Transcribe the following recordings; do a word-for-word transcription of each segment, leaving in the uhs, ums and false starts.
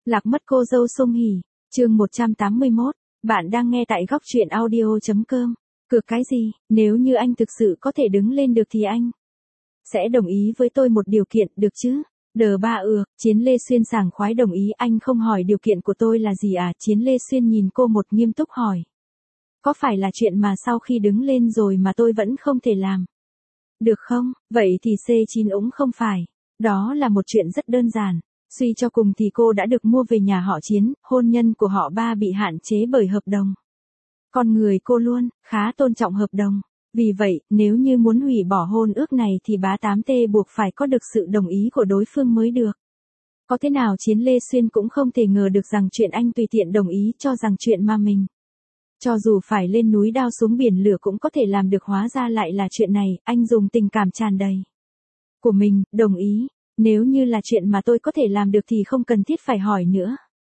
Lạc mất cô dâu Song Hỷ, chương một trăm tám mươi mốt, bạn đang nghe tại góc truyện audio.com. Cược cái gì, nếu như anh thực sự có thể đứng lên được thì anh sẽ đồng ý với tôi một điều kiện, được chứ? Đờ ba ừa, Chiến Lê Xuyên sảng khoái đồng ý. Anh không hỏi điều kiện của tôi là gì à? Chiến Lê Xuyên nhìn cô một nghiêm túc hỏi. Có phải là chuyện mà sau khi đứng lên rồi mà tôi vẫn không thể làm? Được không? Vậy thì xê chín úng không phải. Đó là một chuyện rất đơn giản. Suy cho cùng thì cô đã được mua về nhà họ Chiến, hôn nhân của họ Ba bị hạn chế bởi hợp đồng. Con người cô luôn khá tôn trọng hợp đồng. Vì vậy, nếu như muốn hủy bỏ hôn ước này thì bá tám tê buộc phải có được sự đồng ý của đối phương mới được. Có thế nào Chiến Lê Xuyên cũng không thể ngờ được rằng chuyện anh tùy tiện đồng ý cho rằng chuyện mà mình, cho dù phải lên núi đao xuống biển lửa cũng có thể làm được, hóa ra lại là chuyện này. Anh dùng tình cảm tràn đầy của mình, đồng ý. Nếu như là chuyện mà tôi có thể làm được thì không cần thiết phải hỏi nữa.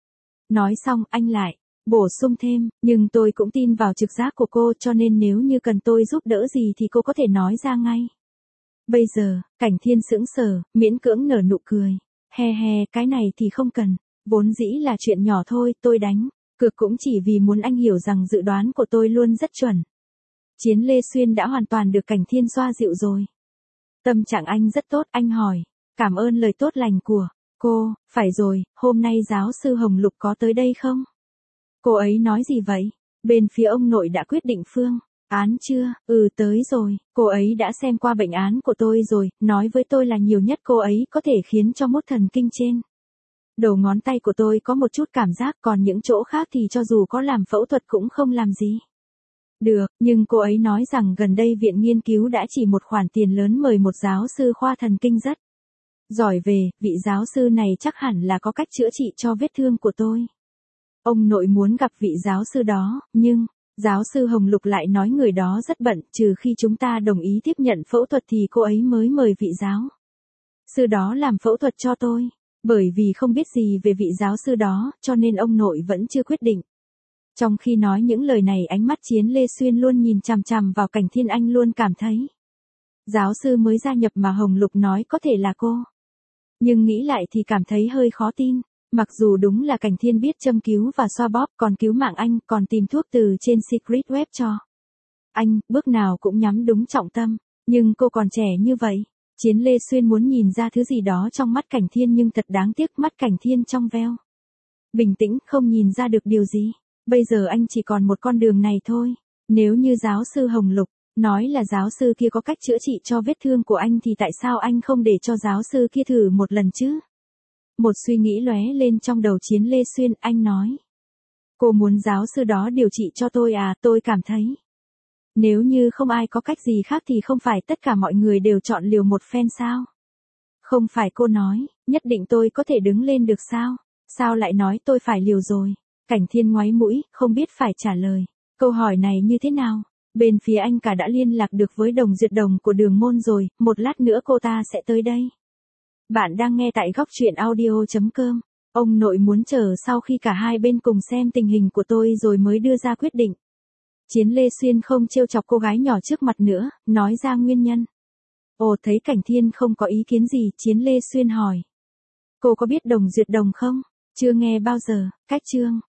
Nói xong, anh lại bổ sung thêm, nhưng tôi cũng tin vào trực giác của cô, cho nên nếu như cần tôi giúp đỡ gì thì cô có thể nói ra ngay. Bây giờ, Cảnh Thiên sững sờ, miễn cưỡng nở nụ cười. He he, cái này thì không cần. Vốn dĩ là chuyện nhỏ thôi, tôi đánh cược cũng chỉ vì muốn anh hiểu rằng dự đoán của tôi luôn rất chuẩn. Chiến Lê Xuyên đã hoàn toàn được Cảnh Thiên xoa dịu rồi. Tâm trạng anh rất tốt, anh hỏi. Cảm ơn lời tốt lành của cô. Phải rồi, hôm nay giáo sư Hồng Lục có tới đây không? Cô ấy nói gì vậy? Bên phía ông nội đã quyết định phương án chưa? Ừ, tới rồi. Cô ấy đã xem qua bệnh án của tôi rồi, nói với tôi là nhiều nhất cô ấy có thể khiến cho mốt thần kinh trên đầu ngón tay của tôi có một chút cảm giác, còn những chỗ khác thì cho dù có làm phẫu thuật cũng không làm gì được. Nhưng cô ấy nói rằng gần đây viện nghiên cứu đã chỉ một khoản tiền lớn mời một giáo sư khoa thần kinh rất giỏi về. Vị giáo sư này chắc hẳn là có cách chữa trị cho vết thương của tôi. Ông nội muốn gặp vị giáo sư đó, nhưng giáo sư Hồng Lục lại nói người đó rất bận, trừ khi chúng ta đồng ý tiếp nhận phẫu thuật thì cô ấy mới mời vị giáo sư đó làm phẫu thuật cho tôi. Bởi vì không biết gì về vị giáo sư đó, cho nên ông nội vẫn chưa quyết định. Trong khi nói những lời này, ánh mắt Chiến Lê Xuyên luôn nhìn chằm chằm vào Cảnh Thiên. Anh luôn cảm thấy giáo sư mới gia nhập mà Hồng Lục nói có thể là cô. Nhưng nghĩ lại thì cảm thấy hơi khó tin. Mặc dù đúng là Cảnh Thiên biết châm cứu và xoa bóp, còn cứu mạng anh, còn tìm thuốc từ trên Secret Web cho anh, bước nào cũng nhắm đúng trọng tâm. Nhưng cô còn trẻ như vậy. Chiến Lê Xuyên muốn nhìn ra thứ gì đó trong mắt Cảnh Thiên, nhưng thật đáng tiếc, mắt Cảnh Thiên trong veo bình tĩnh, không nhìn ra được điều gì. Bây giờ anh chỉ còn một con đường này thôi. Nếu như giáo sư Hồng Lục nói là giáo sư kia có cách chữa trị cho vết thương của anh thì tại sao anh không để cho giáo sư kia thử một lần chứ? Một suy nghĩ lóe lên trong đầu Chiến Lê Xuyên, anh nói. Cô muốn giáo sư đó điều trị cho tôi à? Tôi cảm thấy nếu như không ai có cách gì khác thì không phải tất cả mọi người đều chọn liều một phen sao? Không phải cô nói, nhất định tôi có thể đứng lên được sao? Sao lại nói tôi phải liều rồi? Cảnh Thiên ngoáy mũi, không biết phải trả lời câu hỏi này như thế nào. Bên phía anh cả đã liên lạc được với Đồng Duyệt Đồng của Đường Môn rồi, một lát nữa cô ta sẽ tới đây. Bạn đang nghe tại góc truyện audio.com. Ông nội muốn chờ sau khi cả hai bên cùng xem tình hình của tôi rồi mới đưa ra quyết định. Chiến Lê Xuyên không trêu chọc cô gái nhỏ trước mặt nữa, nói ra nguyên nhân. Ồ, thấy Cảnh Thiên không có ý kiến gì, Chiến Lê Xuyên hỏi. Cô có biết Đồng Duyệt Đồng không? Chưa nghe bao giờ. Cách chương